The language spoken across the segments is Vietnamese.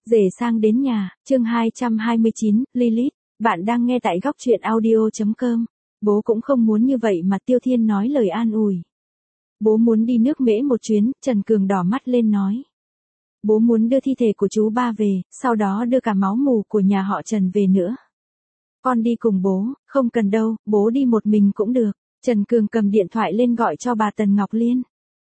Rể sang đến nhà, chương 229, Lilith, bạn đang nghe tại góc truyện audio.com. Bố cũng không muốn như vậy mà Tiêu Thiên nói lời an ủi. Bố muốn đi nước Mễ một chuyến, Trần Cường đỏ mắt lên nói. Bố muốn đưa thi thể của chú ba về, sau đó đưa cả máu mủ của nhà họ Trần về nữa. Con đi cùng bố, không cần đâu, bố đi một mình cũng được. Trần Cường cầm điện thoại lên gọi cho bà Tần Ngọc Liên.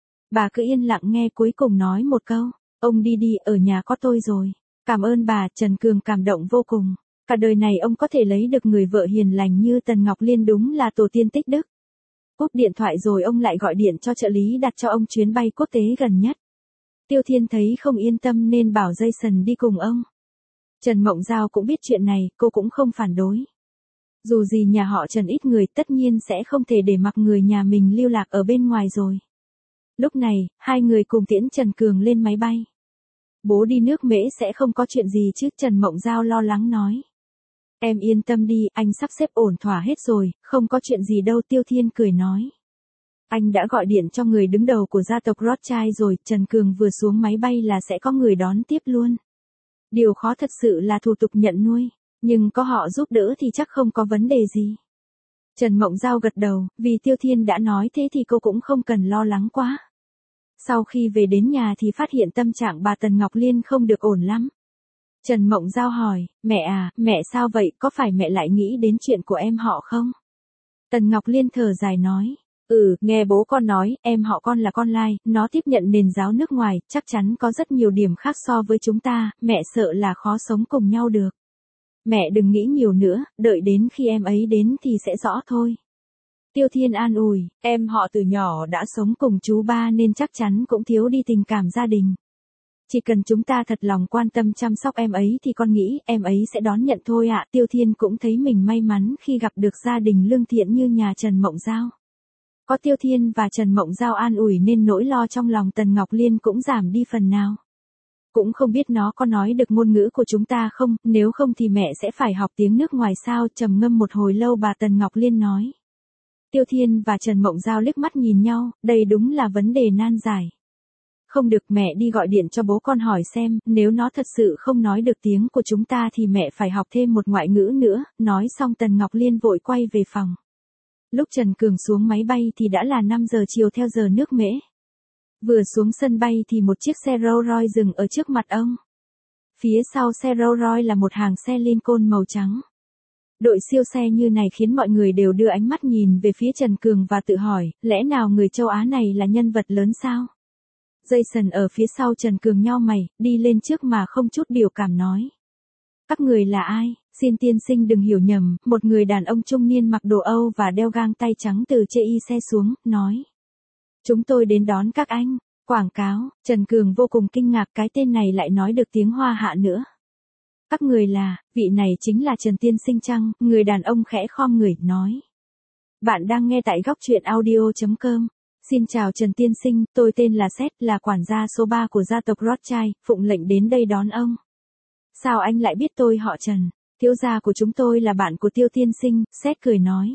Bà cứ yên lặng nghe cuối cùng nói một câu, ông đi đi, ở nhà có tôi rồi. Cảm ơn bà, Trần Cường cảm động vô cùng. Cả đời này ông có thể lấy được người vợ hiền lành như Tần Ngọc Liên đúng là tổ tiên tích đức. Cúp điện thoại rồi ông lại gọi điện cho trợ lý đặt cho ông chuyến bay quốc tế gần nhất. Tiêu Thiên thấy không yên tâm nên bảo Jason đi cùng ông. Trần Mộng Giao cũng biết chuyện này, cô cũng không phản đối. Dù gì nhà họ Trần ít người tất nhiên sẽ không thể để mặc người nhà mình lưu lạc ở bên ngoài rồi. Lúc này, hai người cùng tiễn Trần Cường lên máy bay. Bố đi nước Mễ sẽ không có chuyện gì chứ, Trần Mộng Giao lo lắng nói. Em yên tâm đi, anh sắp xếp ổn thỏa hết rồi, không có chuyện gì đâu, Tiêu Thiên cười nói. Anh đã gọi điện cho người đứng đầu của gia tộc Rothschild rồi, Trần Cường vừa xuống máy bay là sẽ có người đón tiếp luôn. Điều khó thật sự là thủ tục nhận nuôi, nhưng có họ giúp đỡ thì chắc không có vấn đề gì. Trần Mộng Giao gật đầu, vì Tiêu Thiên đã nói thế thì cô cũng không cần lo lắng quá. Sau khi về đến nhà thì phát hiện tâm trạng bà Tần Ngọc Liên không được ổn lắm. Trần Mộng Giao hỏi, mẹ à, mẹ sao vậy, có phải mẹ lại nghĩ đến chuyện của em họ không? Tần Ngọc Liên thở dài nói, nghe bố con nói, em họ con là con lai, nó tiếp nhận nền giáo nước ngoài, chắc chắn có rất nhiều điểm khác so với chúng ta, mẹ sợ là khó sống cùng nhau được. Mẹ đừng nghĩ nhiều nữa, đợi đến khi em ấy đến thì sẽ rõ thôi. Tiêu Thiên an ủi, em họ từ nhỏ đã sống cùng chú ba nên chắc chắn cũng thiếu đi tình cảm gia đình. Chỉ cần chúng ta thật lòng quan tâm chăm sóc em ấy thì con nghĩ em ấy sẽ đón nhận thôi ạ. Tiêu Thiên cũng thấy mình may mắn khi gặp được gia đình lương thiện như nhà Trần Mộng Giao. Có Tiêu Thiên và Trần Mộng Giao an ủi nên nỗi lo trong lòng Tần Ngọc Liên cũng giảm đi phần nào. Cũng không biết nó có nói được ngôn ngữ của chúng ta không, nếu không thì mẹ sẽ phải học tiếng nước ngoài sao, trầm ngâm một hồi lâu bà Tần Ngọc Liên nói. Tiêu Thiên và Trần Mộng Giao liếc mắt nhìn nhau, đây đúng là vấn đề nan giải. Không được, mẹ đi gọi điện cho bố con hỏi xem, nếu nó thật sự không nói được tiếng của chúng ta thì mẹ phải học thêm một ngoại ngữ nữa, nói xong Tần Ngọc Liên vội quay về phòng. Lúc Trần Cường xuống máy bay thì đã là 5 giờ chiều theo giờ nước Mễ. Vừa xuống sân bay thì một chiếc xe Rolls Royce dừng ở trước mặt ông. Phía sau xe Rolls Royce là một hàng xe Lincoln màu trắng. Đội siêu xe như này khiến mọi người đều đưa ánh mắt nhìn về phía Trần Cường và tự hỏi, lẽ nào người châu Á này là nhân vật lớn sao? Jason ở phía sau Trần Cường nhao mày, đi lên trước mà không chút biểu cảm nói. Các người là ai? Xin tiên sinh đừng hiểu nhầm, một người đàn ông trung niên mặc đồ Âu và đeo găng tay trắng từ chê y xe xuống, nói. Chúng tôi đến đón các anh. Quảng cáo, Trần Cường vô cùng kinh ngạc cái tên này lại nói được tiếng Hoa Hạ nữa. Các người là, vị này chính là Trần tiên sinh chăng? Người đàn ông khẽ khom người, nói. Bạn đang nghe tại góc truyện audio.com. Xin chào Trần tiên sinh, tôi tên là Seth, là quản gia số 3 của gia tộc Rothschild, phụng lệnh đến đây đón ông. Sao anh lại biết tôi họ Trần? Thiếu gia của chúng tôi là bạn của Tiêu tiên sinh, Seth cười nói.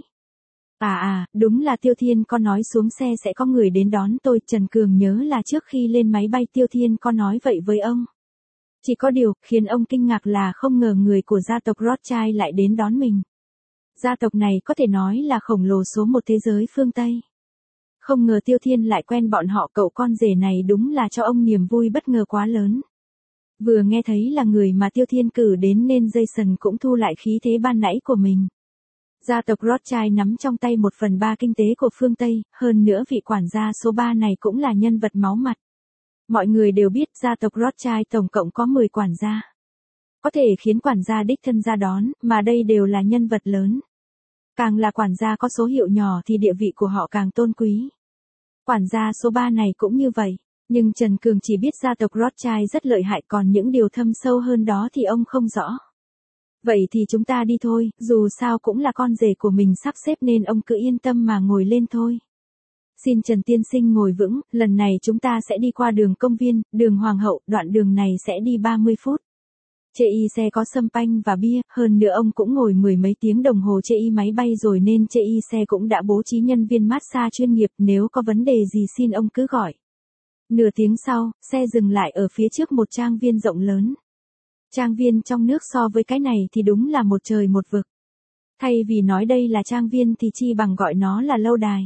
Đúng là Tiêu Thiên có nói xuống xe sẽ có người đến đón tôi. Trần Cường nhớ là trước khi lên máy bay Tiêu Thiên có nói vậy với ông. Chỉ có điều, khiến ông kinh ngạc là không ngờ người của gia tộc Rothschild lại đến đón mình. Gia tộc này có thể nói là khổng lồ số một thế giới phương Tây. Không ngờ Tiêu Thiên lại quen bọn họ, cậu con rể này đúng là cho ông niềm vui bất ngờ quá lớn. Vừa nghe thấy là người mà Tiêu Thiên cử đến nên Jason cũng thu lại khí thế ban nãy của mình. Gia tộc Rothschild nắm trong tay 1/3 kinh tế của phương Tây, hơn nữa vị quản gia số 3 này cũng là nhân vật máu mặt. Mọi người đều biết gia tộc Rothschild tổng cộng có 10 quản gia. Có thể khiến quản gia đích thân ra đón, mà đây đều là nhân vật lớn. Càng là quản gia có số hiệu nhỏ thì địa vị của họ càng tôn quý. Quản gia số 3 này cũng như vậy, nhưng Trần Cường chỉ biết gia tộc Rothschild rất lợi hại, còn những điều thâm sâu hơn đó thì ông không rõ. Vậy thì chúng ta đi thôi, dù sao cũng là con rể của mình sắp xếp nên ông cứ yên tâm mà ngồi lên thôi. Xin Trần tiên sinh ngồi vững, lần này chúng ta sẽ đi qua đường Công viên, đường Hoàng hậu, đoạn đường này sẽ đi 30 phút. Chê y xe có sâm panh và bia, hơn nữa ông cũng ngồi mười mấy tiếng đồng hồ chê y máy bay rồi nên chê y xe cũng đã bố trí nhân viên massage chuyên nghiệp, nếu có vấn đề gì xin ông cứ gọi. Nửa tiếng sau, xe dừng lại ở phía trước một trang viên rộng lớn. Trang viên trong nước so với cái này thì đúng là một trời một vực. Thay vì nói đây là trang viên thì chi bằng gọi nó là lâu đài.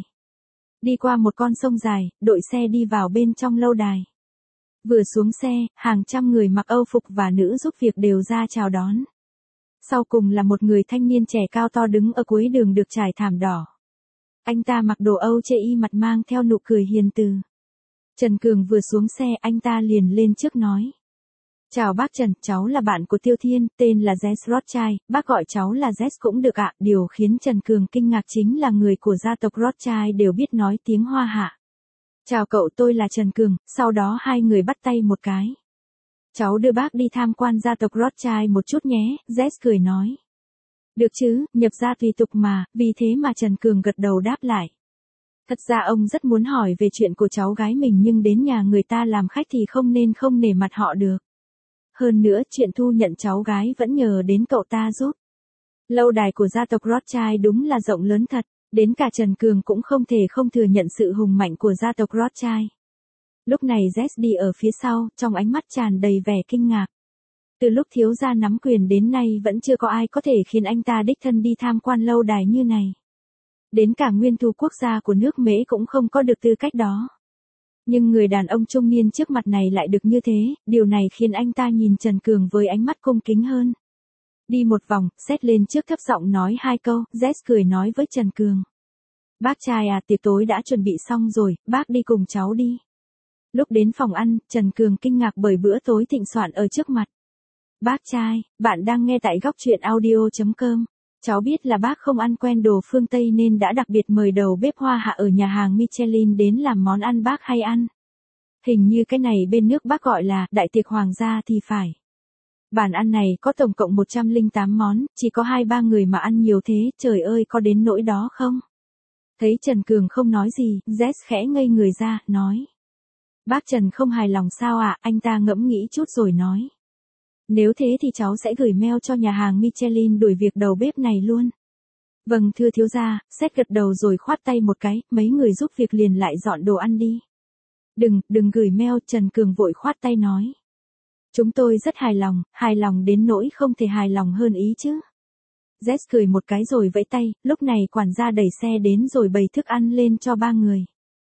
Đi qua một con sông dài, đội xe đi vào bên trong lâu đài. Vừa xuống xe, hàng trăm người mặc Âu phục và nữ giúp việc đều ra chào đón. Sau cùng là một người thanh niên trẻ cao to đứng ở cuối đường được trải thảm đỏ. Anh ta mặc đồ Âu chê y mặt mang theo nụ cười hiền từ. Trần Cường vừa xuống xe anh ta liền lên trước nói. Chào bác Trần, cháu là bạn của Tiêu Thiên, tên là Jess Rothschild, bác gọi cháu là Jess cũng được ạ. Điều khiến Trần Cường kinh ngạc chính là người của gia tộc Rothschild đều biết nói tiếng Hoa hạ. Chào cậu, tôi là Trần Cường, sau đó hai người bắt tay một cái. Cháu đưa bác đi tham quan gia tộc Rothschild một chút nhé, Jess cười nói. Được chứ, nhập gia tùy tục mà, vì thế mà Trần Cường gật đầu đáp lại. Thật ra ông rất muốn hỏi về chuyện của cháu gái mình nhưng đến nhà người ta làm khách thì không nên không nể mặt họ được. Hơn nữa chuyện thu nhận cháu gái vẫn nhờ đến cậu ta giúp. Lâu đài của gia tộc Rothschild đúng là rộng lớn thật, đến cả Trần Cường cũng không thể không thừa nhận sự hùng mạnh của gia tộc Rothschild. Lúc này Jess đi ở phía sau, trong ánh mắt tràn đầy vẻ kinh ngạc. Từ lúc thiếu gia nắm quyền đến nay vẫn chưa có ai có thể khiến anh ta đích thân đi tham quan lâu đài như này. Đến cả nguyên thủ quốc gia của nước Mễ cũng không có được tư cách đó. Nhưng người đàn ông trung niên trước mặt này lại được như thế, điều này khiến anh ta nhìn Trần Cường với ánh mắt cung kính hơn. Đi một vòng, xét lên trước thấp giọng nói hai câu, Jess cười nói với Trần Cường. Bác trai à, tiệc tối đã chuẩn bị xong rồi, bác đi cùng cháu đi. Lúc đến phòng ăn, Trần Cường kinh ngạc bởi bữa tối thịnh soạn ở trước mặt. Bác trai, bạn đang nghe tại góc truyện audio.com. Cháu biết là bác không ăn quen đồ phương Tây nên đã đặc biệt mời đầu bếp Hoa Hạ ở nhà hàng Michelin đến làm món ăn bác hay ăn. Hình như cái này bên nước bác gọi là đại tiệc hoàng gia thì phải. Bàn ăn này có tổng cộng 108 món, chỉ có 2-3 người mà ăn nhiều thế, trời ơi có đến nỗi đó không? Thấy Trần Cường không nói gì, Jess khẽ ngây người ra, nói. Bác Trần không hài lòng sao ạ? Anh ta ngẫm nghĩ chút rồi nói. Nếu thế thì cháu sẽ gửi mail cho nhà hàng Michelin đuổi việc đầu bếp này luôn. Vâng thưa thiếu gia, Seth gật đầu rồi khoát tay một cái, mấy người giúp việc liền lại dọn đồ ăn đi. Đừng gửi mail, Trần Cường vội khoát tay nói. Chúng tôi rất hài lòng đến nỗi không thể hài lòng hơn ý chứ. Jess cười một cái rồi vẫy tay, lúc này quản gia đẩy xe đến rồi bày thức ăn lên cho 3 người.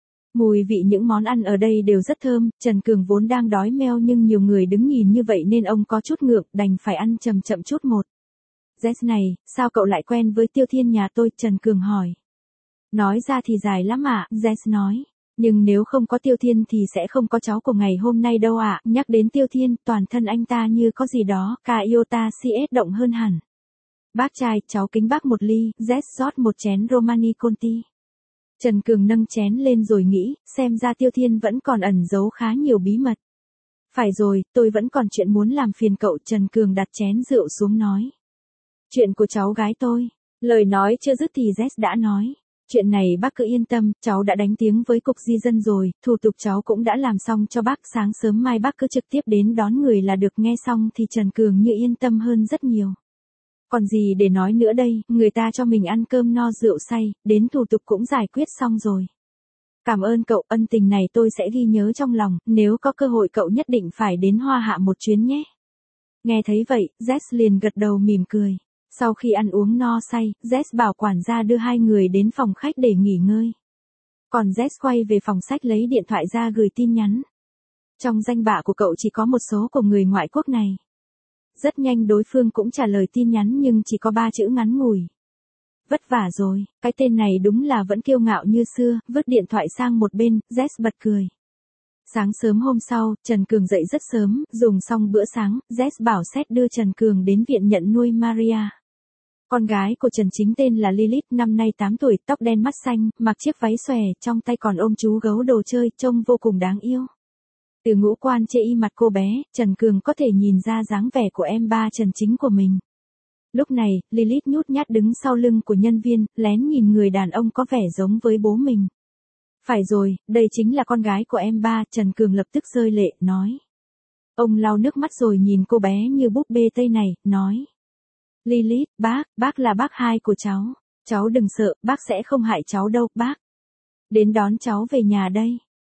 Mùi vị những món ăn ở đây đều rất thơm, Trần Cường vốn đang đói meo nhưng nhiều người đứng nhìn như vậy nên ông có chút ngượng, đành phải ăn chậm chậm chút một. Jess này, sao cậu lại quen với Tiêu Thiên nhà tôi? Trần Cường hỏi. Nói ra thì dài lắm ạ, Jess nói. Nhưng nếu không có Tiêu Thiên thì sẽ không có cháu của ngày hôm nay đâu ạ. Nhắc đến Tiêu Thiên, toàn thân anh ta như có gì đó, cả iota CS động hơn hẳn. Bác trai, cháu kính bác một ly, Jess rót một chén Romani Conti. Trần Cường nâng chén lên rồi nghĩ, xem ra Tiêu Thiên vẫn còn ẩn giấu khá nhiều bí mật. Phải rồi, tôi vẫn còn chuyện muốn làm phiền cậu. Trần Cường đặt chén rượu xuống nói. Chuyện của cháu gái tôi. Lời nói chưa dứt thì Jess đã nói. Chuyện này bác cứ yên tâm, cháu đã đánh tiếng với cục di dân rồi, thủ tục cháu cũng đã làm xong cho bác, sáng sớm mai bác cứ trực tiếp đến đón người là được. Nghe xong thì Trần Cường như yên tâm hơn rất nhiều. Còn gì để nói nữa đây, người ta cho mình ăn cơm no rượu say, đến thủ tục cũng giải quyết xong rồi. Cảm ơn cậu, ân tình này tôi sẽ ghi nhớ trong lòng, nếu có cơ hội cậu nhất định phải đến Hoa Hạ một chuyến nhé. Nghe thấy vậy, Jess liền gật đầu mỉm cười. Sau khi ăn uống no say, Jess bảo quản gia đưa hai người đến phòng khách để nghỉ ngơi. Còn Jess quay về phòng sách lấy điện thoại ra gửi tin nhắn. Trong danh bạ của cậu chỉ có một số của người ngoại quốc này. Rất nhanh đối phương cũng trả lời tin nhắn nhưng chỉ có 3 chữ ngắn ngủi. Vất vả rồi, cái tên này đúng là vẫn kiêu ngạo như xưa, vứt điện thoại sang một bên, Jess bật cười. Sáng sớm hôm sau, Trần Cường dậy rất sớm, dùng xong bữa sáng, Jess bảo Seth đưa Trần Cường đến viện nhận nuôi Maria. Con gái của Trần chính tên là Lilith, năm nay 8 tuổi, tóc đen mắt xanh, mặc chiếc váy xòe, trong tay còn ôm chú gấu đồ chơi, trông vô cùng đáng yêu. Từ ngũ quan chê y mặt cô bé, Trần Cường có thể nhìn ra dáng vẻ của em ba Trần chính của mình. Lúc này, Lilith nhút nhát đứng sau lưng của nhân viên, lén nhìn người đàn ông có vẻ giống với bố mình. Phải rồi, đây chính là con gái của em ba, Trần Cường lập tức rơi lệ, nói. Ông lau nước mắt rồi nhìn cô bé như búp bê Tây này, nói. Lilith, bác là bác hai của cháu. Cháu đừng sợ, bác sẽ không hại cháu đâu, bác. Đến đón cháu về nhà đây.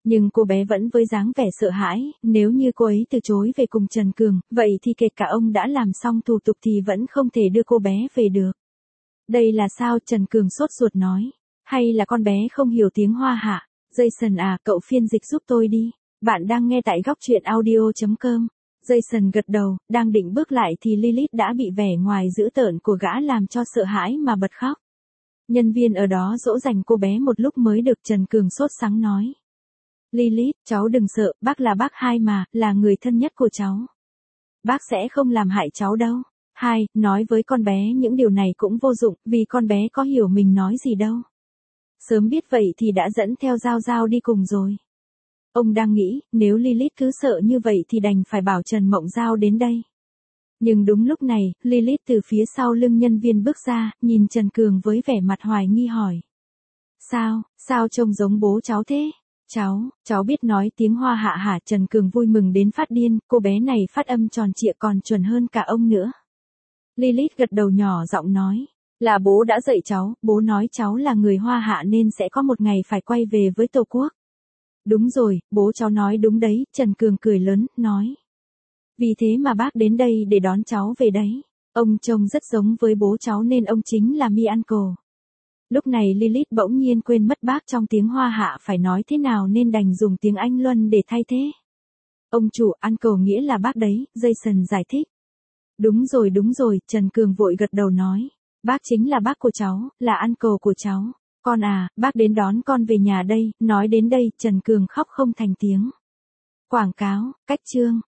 Nhưng cô bé vẫn với dáng vẻ sợ hãi, nếu như cô ấy từ chối về cùng Trần Cường, vậy thì kể cả ông đã làm xong thủ tục thì vẫn không thể đưa cô bé về được. Đây là sao? Trần Cường sốt ruột nói. Hay là con bé không hiểu tiếng Hoa hả? Jason à, cậu phiên dịch giúp tôi đi. Bạn đang nghe tại góc truyện audio.com. Jason gật đầu, đang định bước lại thì Lilith đã bị vẻ ngoài dữ tợn của gã làm cho sợ hãi mà bật khóc. Nhân viên ở đó dỗ dành cô bé một lúc mới được Trần Cường sốt sắng nói. Lilith, cháu đừng sợ, bác là bác Hai mà, là người thân nhất của cháu. Bác sẽ không làm hại cháu đâu. Hai, nói với con bé những điều này cũng vô dụng, vì con bé có hiểu mình nói gì đâu. Sớm biết vậy thì đã dẫn theo Giao Giao đi cùng rồi. Ông đang nghĩ, nếu Lilith cứ sợ như vậy thì đành phải bảo Trần Mộng Giao đến đây. Nhưng đúng lúc này, Lilith từ phía sau lưng nhân viên bước ra, nhìn Trần Cường với vẻ mặt hoài nghi hỏi. Sao trông giống bố cháu thế? Cháu biết nói tiếng Hoa hạ hả? Trần Cường vui mừng đến phát điên, cô bé này phát âm tròn trịa còn chuẩn hơn cả ông nữa. Lilith gật đầu nhỏ giọng nói, là bố đã dạy cháu, bố nói cháu là người Hoa hạ nên sẽ có một ngày phải quay về với Tổ quốc. Đúng rồi, bố cháu nói đúng đấy, Trần Cường cười lớn, nói. Vì thế mà bác đến đây để đón cháu về đấy. Ông trông rất giống với bố cháu nên ông chính là Mi Uncle. Lúc này Lilith bỗng nhiên quên mất bác trong tiếng Hoa hạ phải nói thế nào nên đành dùng tiếng Anh Luân để thay thế. Ông chủ, Uncle nghĩa là bác đấy, Jason giải thích. Đúng rồi, Trần Cường vội gật đầu nói. Bác chính là bác của cháu, là Uncle của cháu. Con à, bác đến đón con về nhà đây, nói đến đây, Trần Cường khóc không thành tiếng. Quảng cáo, cách chương.